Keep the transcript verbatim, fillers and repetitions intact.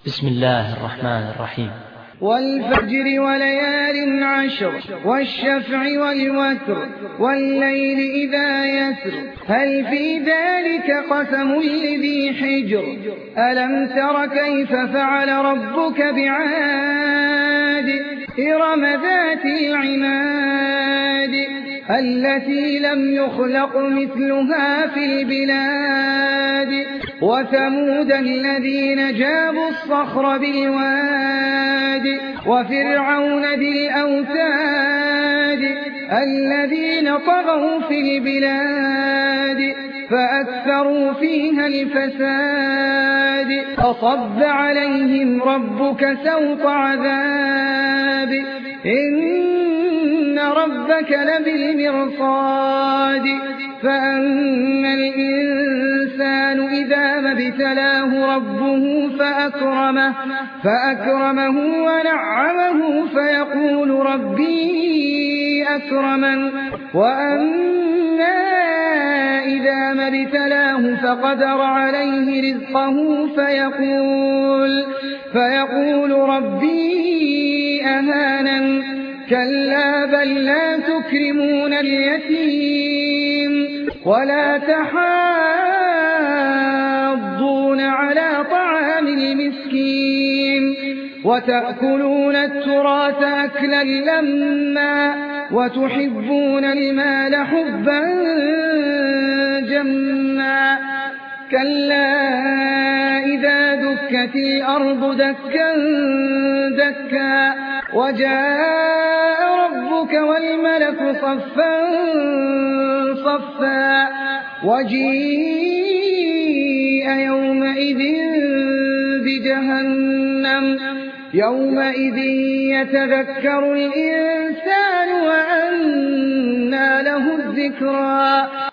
بسم الله الرحمن الرحيم. والفجر وليال عشر والشفع والوتر والليل إذا يسر هل في ذلك قسم لذي حجر ألم تر كيف فعل ربك بعاد إرم ذات العماد التي لم يخلق مثلها في البلاد وثمود الذين جابوا الصخر بالواد وفرعون ذي الأوتاد الذين طغوا في البلاد فأكثروا فيها الفساد فصب عليهم ربك سوط عذاب إن ربك لبالمرصاد فأما الإنسان إذا ما ابتلاه ربه فأكرمه, فأكرمه ونعمه فيقول ربي أكرمن وأما إذا ما ابتلاه فقدر عليه رزقه فيقول, فيقول ربي أهانن كلا بل لا تكرمون اليتيم ولا تحاضون على طعام المسكين وتأكلون التراث أكلا لما وتحبون المال حبا جما كلا إذا دكت الأرض دكا دكا وجاء ربك والملك صفا صفا وجيء يومئذ بجهنم يومئذ يتذكر الإنسان وأنى له الذكرى